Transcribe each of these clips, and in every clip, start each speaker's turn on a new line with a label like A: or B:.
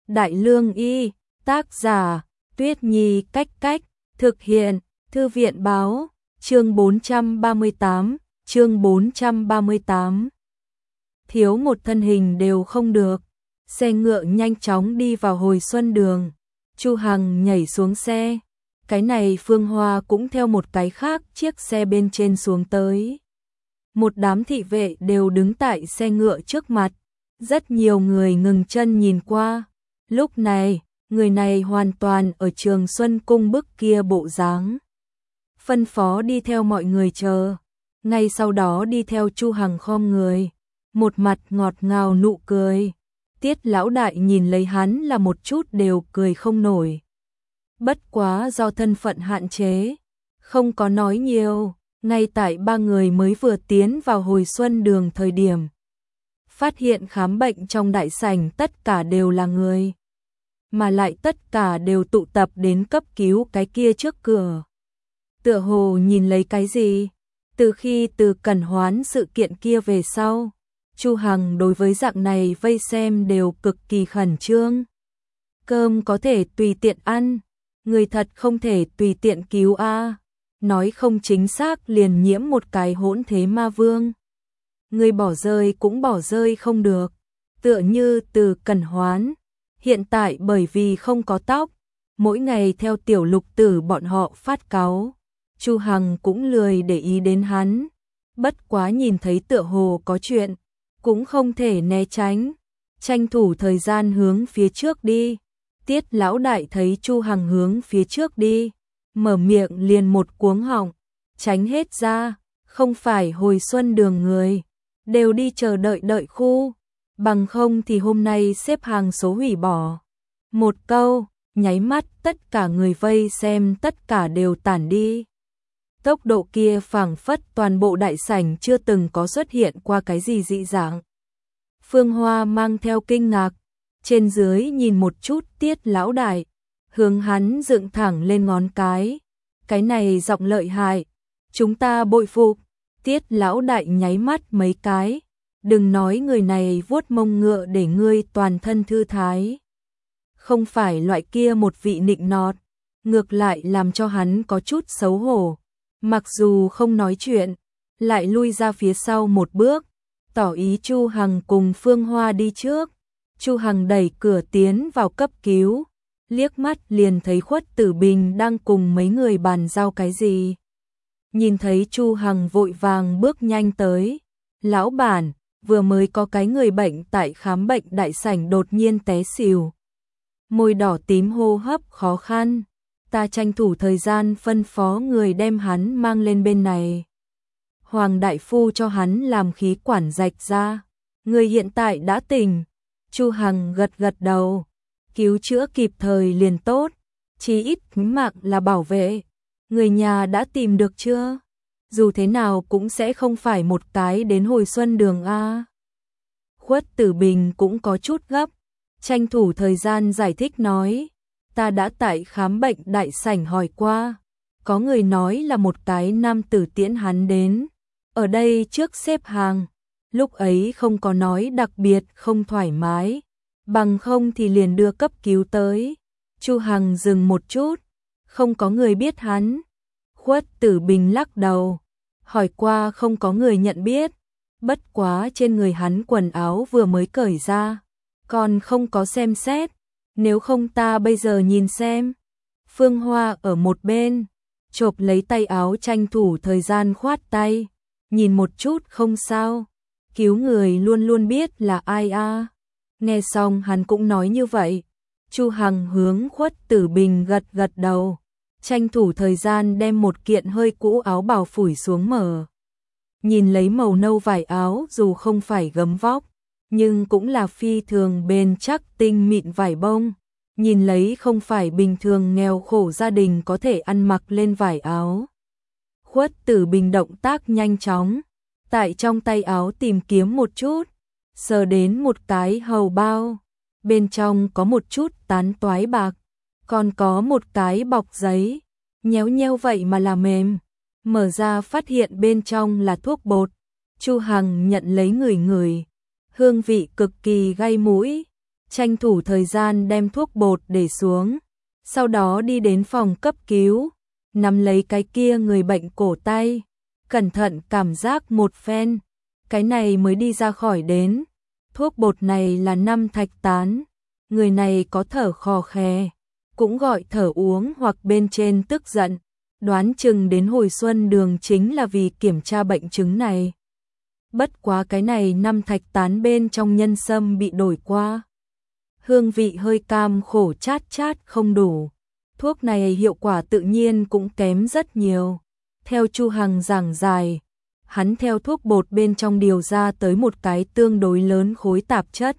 A: Đại Lương Y, tác giả, Tuyết Nhi Cách Cách, thực hiện, Thư viện Báo, chương 438, chương 438. Thiếu một thân hình đều không được, xe ngựa nhanh chóng đi vào hồi xuân đường, Chu Hằng nhảy xuống xe, cái này Phương Hoa cũng theo một cái khác chiếc xe bên trên xuống tới. Một đám thị vệ đều đứng tại xe ngựa trước mặt, rất nhiều người ngừng chân nhìn qua. Lúc này, người này hoàn toàn ở Trường Xuân Cung bức kia bộ dáng. Phân phó đi theo mọi người chờ, ngay sau đó đi theo Chu Hằng khom người, một mặt ngọt ngào nụ cười. Tiết lão đại nhìn lấy hắn là một chút đều cười không nổi. Bất quá do thân phận hạn chế, không có nói nhiều, ngay tại ba người mới vừa tiến vào hồi xuân đường thời điểm. Phát hiện khám bệnh trong đại sảnh tất cả đều là người, mà lại tất cả đều tụ tập đến cấp cứu cái kia trước cửa. Tựa hồ nhìn lấy cái gì, từ khi từ Cẩn Hoán sự kiện kia về sau, Chu Hằng đối với dạng này vây xem đều cực kỳ khẩn trương. Cơm có thể tùy tiện ăn, người thật không thể tùy tiện cứu a. Nói không chính xác liền nhiễm một cái hỗn thế ma vương. Người bỏ rơi cũng bỏ rơi không được, tựa như từ Cẩn Hoán. Hiện tại bởi vì không có tóc, mỗi ngày theo tiểu lục tử bọn họ phát cáu, Chu Hằng cũng lười để ý đến hắn. Bất quá nhìn thấy tựa hồ có chuyện, cũng không thể né tránh, tranh thủ thời gian hướng phía trước đi. Tiết lão đại thấy Chu Hằng hướng phía trước đi, mở miệng liền một cuống họng, tránh hết ra, không phải hồi xuân đường người, đều đi chờ đợi khu, bằng không thì hôm nay xếp hàng số hủy bỏ. Một câu, nháy mắt tất cả người vây xem tất cả đều tản đi. Tốc độ kia phảng phất toàn bộ đại sảnh chưa từng có xuất hiện qua cái gì dị dạng. Phương Hoa mang theo kinh ngạc, trên dưới nhìn một chút Tiết lão đại, hướng hắn dựng thẳng lên ngón cái này giọng lợi hại, chúng ta bội phục. Tiết lão đại nháy mắt mấy cái, đừng nói người này vuốt mông ngựa để ngươi toàn thân thư thái. Không phải loại kia một vị nịnh nọt, ngược lại làm cho hắn có chút xấu hổ. Mặc dù không nói chuyện, lại lui ra phía sau một bước, tỏ ý Chu Hằng cùng Phương Hoa đi trước. Chu Hằng đẩy cửa tiến vào cấp cứu, liếc mắt liền thấy Khuất Tử Bình đang cùng mấy người bàn giao cái gì. Nhìn thấy Chu Hằng vội vàng bước nhanh tới, lão bản, vừa mới có cái người bệnh tại khám bệnh đại sảnh đột nhiên té xỉu. Môi đỏ tím hô hấp khó khăn, ta tranh thủ thời gian phân phó người đem hắn mang lên bên này. Hoàng đại phu cho hắn làm khí quản rạch ra, người hiện tại đã tỉnh. Chu Hằng gật gật đầu, cứu chữa kịp thời liền tốt, chí ít mạng là bảo vệ. Người nhà đã tìm được chưa? Dù thế nào cũng sẽ không phải một cái đến hồi xuân đường a. Khuất Tử Bình cũng có chút gấp, tranh thủ thời gian giải thích nói, ta đã tại khám bệnh đại sảnh hỏi qua, có người nói là một cái nam tử tiễn hắn đến, ở đây trước xếp hàng, lúc ấy không có nói đặc biệt không thoải mái, bằng không thì liền đưa cấp cứu tới. Chu Hằng dừng một chút, không có người biết hắn. Khuất Tử Bình lắc đầu, hỏi qua không có người nhận biết, bất quá trên người hắn quần áo vừa mới cởi ra, còn không có xem xét, nếu không ta bây giờ nhìn xem. Phương Hoa ở một bên, chộp lấy tay áo tranh thủ thời gian khoát tay, nhìn một chút không sao, cứu người luôn luôn biết là ai a. Nghe xong hắn cũng nói như vậy. Chu Hằng hướng Khuất Tử Bình gật gật đầu, tranh thủ thời gian đem một kiện hơi cũ áo bào phủi xuống mở. Nhìn lấy màu nâu vải áo dù không phải gấm vóc, nhưng cũng là phi thường bền chắc tinh mịn vải bông. Nhìn lấy không phải bình thường nghèo khổ gia đình có thể ăn mặc lên vải áo. Khuất Tử Bình động tác nhanh chóng, tại trong tay áo tìm kiếm một chút, sờ đến một cái hầu bao. Bên trong có một chút tán toái bạc, còn có một cái bọc giấy, nhéo nheo vậy mà là mềm. Mở ra phát hiện bên trong là thuốc bột. Chu Hằng nhận lấy ngửi ngửi, hương vị cực kỳ gay mũi. tranh thủ thời gian đem thuốc bột để xuống, sau đó đi đến phòng cấp cứu, nắm lấy cái kia người bệnh cổ tay, cẩn thận cảm giác một phen, cái này mới đi ra khỏi đến. Thuốc bột này là 5 thạch tán, người này có thở khò khè, cũng gọi thở uống hoặc bên trên tức giận, đoán chừng đến hồi xuân đường chính là vì kiểm tra bệnh chứng này. Bất quá cái này 5 thạch tán bên trong nhân sâm bị đổi qua. Hương vị hơi cam khổ chát chát không đủ. Thuốc này hiệu quả tự nhiên cũng kém rất nhiều. Theo Chu Hằng giảng giải, hắn theo thuốc bột bên trong điều ra tới một cái tương đối lớn khối tạp chất.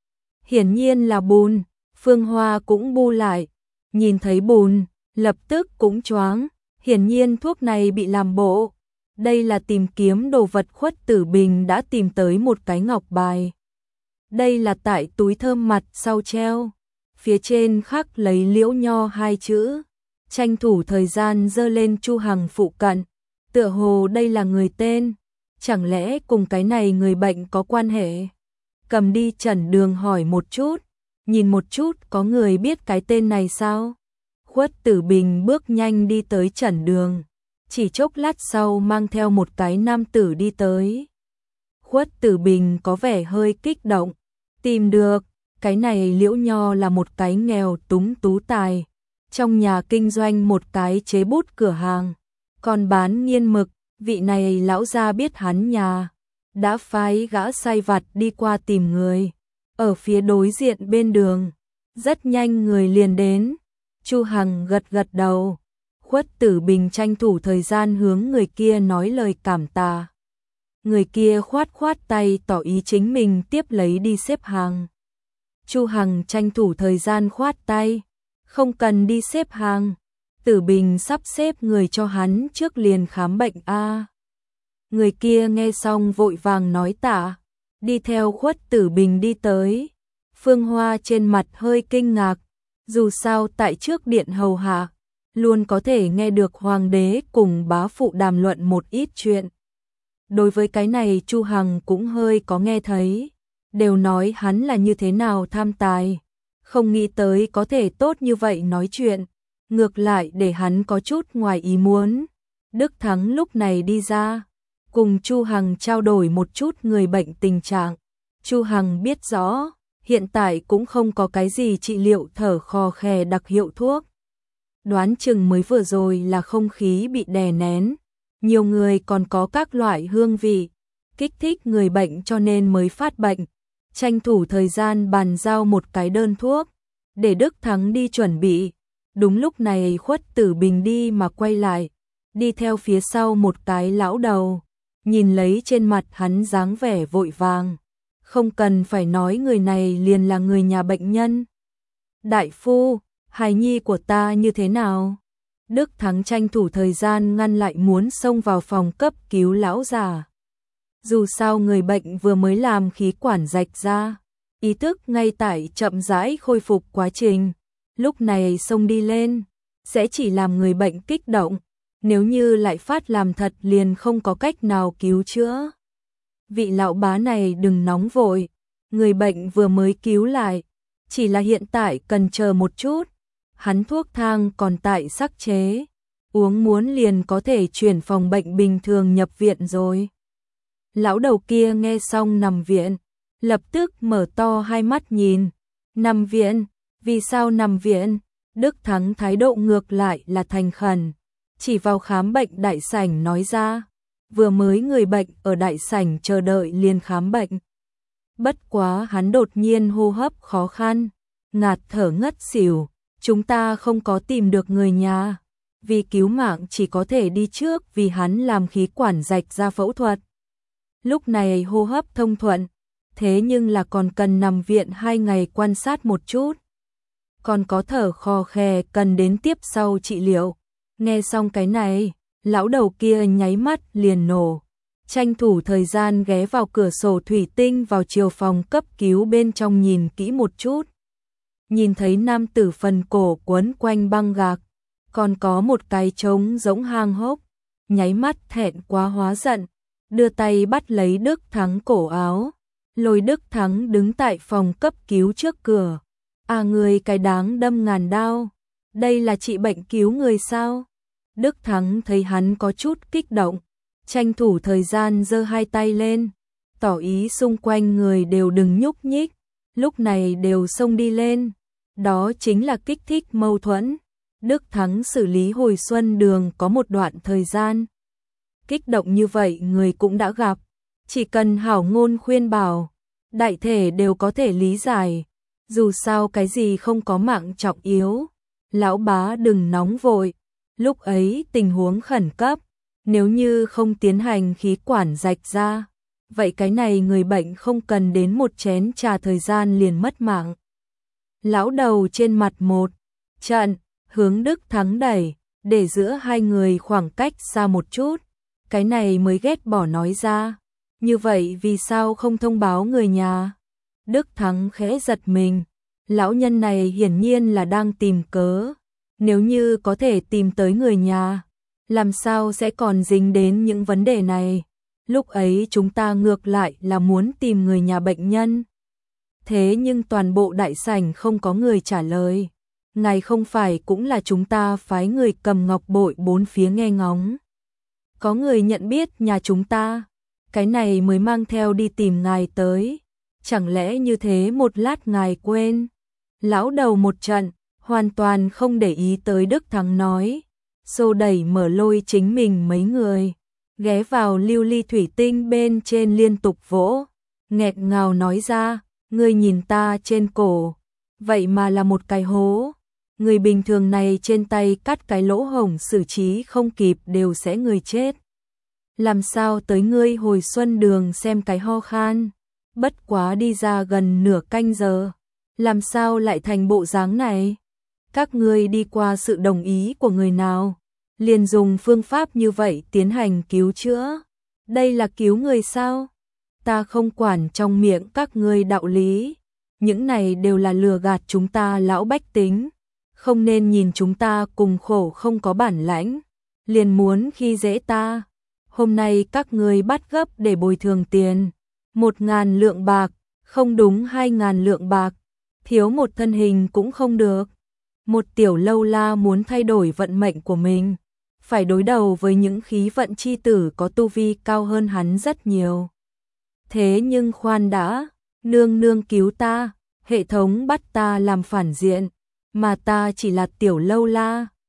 A: Hiển nhiên là bùn, Phương Hoa cũng bu lại, nhìn thấy bùn, lập tức cũng choáng, hiển nhiên thuốc này bị làm bộ. Đây là tìm kiếm đồ vật Khuất Tử Bình đã tìm tới một cái ngọc bài. Đây là tại túi thơm mặt sau treo, phía trên khắc lấy Liễu Nho 2 chữ, tranh thủ thời gian dơ lên Chu Hằng phụ cận, tựa hồ đây là người tên, chẳng lẽ cùng cái này người bệnh có quan hệ? Cầm đi Trần Đường hỏi một chút, nhìn một chút có người biết cái tên này sao? Khuất Tử Bình bước nhanh đi tới Trần Đường, chỉ chốc lát sau mang theo một cái nam tử đi tới. Khuất Tử Bình có vẻ hơi kích động, tìm được, cái này Liễu Nho là một cái nghèo túng tú tài, trong nhà kinh doanh một cái chế bút cửa hàng, còn bán nghiên mực, vị này lão gia biết hắn nhà, đã phái gã sai vặt đi qua tìm người, ở phía đối diện bên đường, rất nhanh người liền đến. Chu Hằng gật gật đầu, Khuất Tử Bình tranh thủ thời gian hướng người kia nói lời cảm tạ. Người kia khoát khoát tay tỏ ý chính mình tiếp lấy đi xếp hàng. Chu Hằng tranh thủ thời gian khoát tay, không cần đi xếp hàng, Tử Bình sắp xếp người cho hắn trước liền khám bệnh a. Người kia nghe xong vội vàng nói tạ, đi theo Khuất Tử Bình đi tới. Phương Hoa trên mặt hơi kinh ngạc, dù sao tại trước điện hầu hạ, luôn có thể nghe được hoàng đế cùng bá phụ đàm luận một ít chuyện. Đối với cái này Chu Hằng cũng hơi có nghe thấy, đều nói hắn là như thế nào tham tài, không nghĩ tới có thể tốt như vậy nói chuyện, ngược lại để hắn có chút ngoài ý muốn. Đức Thắng lúc này đi ra, cùng Chu Hằng trao đổi một chút người bệnh tình trạng. Chu Hằng biết rõ, hiện tại cũng không có cái gì trị liệu thở khò khè đặc hiệu thuốc. Đoán chừng mới vừa rồi là không khí bị đè nén, nhiều người còn có các loại hương vị, kích thích người bệnh cho nên mới phát bệnh. Tranh thủ thời gian bàn giao một cái đơn thuốc, để Đức Thắng đi chuẩn bị. Đúng lúc này Khuất Tử Bình đi mà quay lại, đi theo phía sau một cái lão đầu, nhìn lấy trên mặt hắn dáng vẻ vội vàng. Không cần phải nói người này liền là người nhà bệnh nhân. Đại phu, hài nhi của ta như thế nào? Đức Thắng tranh thủ thời gian ngăn lại muốn xông vào phòng cấp cứu lão già. Dù sao người bệnh vừa mới làm khí quản rạch ra, ý thức ngay tại chậm rãi khôi phục quá trình. Lúc này xông đi lên, sẽ chỉ làm người bệnh kích động, nếu như lại phát làm thật liền không có cách nào cứu chữa. Vị lão bá này đừng nóng vội, người bệnh vừa mới cứu lại, chỉ là hiện tại cần chờ một chút, hắn thuốc thang còn tại sắc chế, uống muốn liền có thể chuyển phòng bệnh bình thường nhập viện rồi. Lão đầu kia nghe xong nằm viện, lập tức mở to hai mắt nhìn, nằm viện, vì sao nằm viện? Đức Thắng thái độ ngược lại là thành khẩn, chỉ vào khám bệnh đại sảnh nói ra. Vừa mới người bệnh ở đại sảnh chờ đợi liền khám bệnh. Bất quá hắn đột nhiên hô hấp khó khăn, ngạt thở ngất xỉu, chúng ta không có tìm được người nhà, vì cứu mạng chỉ có thể đi trước vì hắn làm khí quản rạch ra phẫu thuật. Lúc này hô hấp thông thuận, thế nhưng là còn cần nằm viện 2 ngày quan sát một chút. Còn có thở khò khè cần đến tiếp sau trị liệu. Nghe xong cái này, lão đầu kia nháy mắt liền nổ, tranh thủ thời gian ghé vào cửa sổ thủy tinh vào chiều phòng cấp cứu bên trong nhìn kỹ một chút. Nhìn thấy nam tử phần cổ quấn quanh băng gạc, còn có một cái trống giống hang hốc, nháy mắt thẹn quá hóa giận, đưa tay bắt lấy Đức Thắng cổ áo, Lôi Đức Thắng đứng tại phòng cấp cứu trước cửa. À, người cái đáng đâm ngàn đao, đây là trị bệnh cứu người sao? Đức Thắng thấy hắn có chút kích động, tranh thủ thời gian giơ hai tay lên, tỏ ý xung quanh người đều đừng nhúc nhích, lúc này đều xông đi lên. Đó chính là kích thích mâu thuẫn. Đức Thắng xử lý hồi xuân đường có một đoạn thời gian. Kích động như vậy người cũng đã gặp, chỉ cần hảo ngôn khuyên bảo, đại thể đều có thể lý giải. Dù sao cái gì không có mạng trọng yếu, lão bá đừng nóng vội. Lúc ấy tình huống khẩn cấp, nếu như không tiến hành khí quản rạch ra, vậy cái này người bệnh không cần đến một chén trà thời gian liền mất mạng. Lão đầu trên mặt một trận, hướng Đức Thắng đẩy, để giữa hai người khoảng cách xa một chút, cái này mới ghét bỏ nói ra. Như vậy vì sao không thông báo người nhà? Đức Thắng khẽ giật mình, lão nhân này hiển nhiên là đang tìm cớ. Nếu như có thể tìm tới người nhà, làm sao sẽ còn dính đến những vấn đề này? Lúc ấy chúng ta ngược lại là muốn tìm người nhà bệnh nhân. Thế nhưng toàn bộ đại sảnh không có người trả lời. Ngài không phải cũng là chúng ta phái người cầm ngọc bội bốn phía nghe ngóng. Có người nhận biết nhà chúng ta, cái này mới mang theo đi tìm ngài tới. Chẳng lẽ như thế một lát ngài quên? Lão đầu một trận, hoàn toàn không để ý tới Đức Thắng nói, xô đẩy mở lôi chính mình mấy người, ghé vào lưu ly thủy tinh bên trên liên tục vỗ, nghẹt ngào nói ra, ngươi nhìn ta trên cổ, vậy mà là một cái hố, người bình thường này trên tay cắt cái lỗ hổng xử trí không kịp đều sẽ người chết. Làm sao tới ngươi hồi xuân đường xem cái ho khan, bất quá đi ra gần nửa canh giờ, làm sao lại thành bộ dáng này? Các ngươi đi qua sự đồng ý của người nào, liền dùng phương pháp như vậy tiến hành cứu chữa. Đây là cứu người sao? Ta không quản trong miệng các ngươi đạo lý, những này đều là lừa gạt chúng ta lão bách tính, không nên nhìn chúng ta cùng khổ không có bản lãnh, liền muốn khi dễ ta. Hôm nay các ngươi bắt gấp để bồi thường tiền, 1.000 lượng bạc, không đúng 2.000 lượng bạc, thiếu một thân hình cũng không được. Một tiểu lâu la muốn thay đổi vận mệnh của mình, phải đối đầu với những khí vận chi tử có tu vi cao hơn hắn rất nhiều. Thế nhưng khoan đã, nương nương cứu ta, hệ thống bắt ta làm phản diện, mà ta chỉ là tiểu lâu la,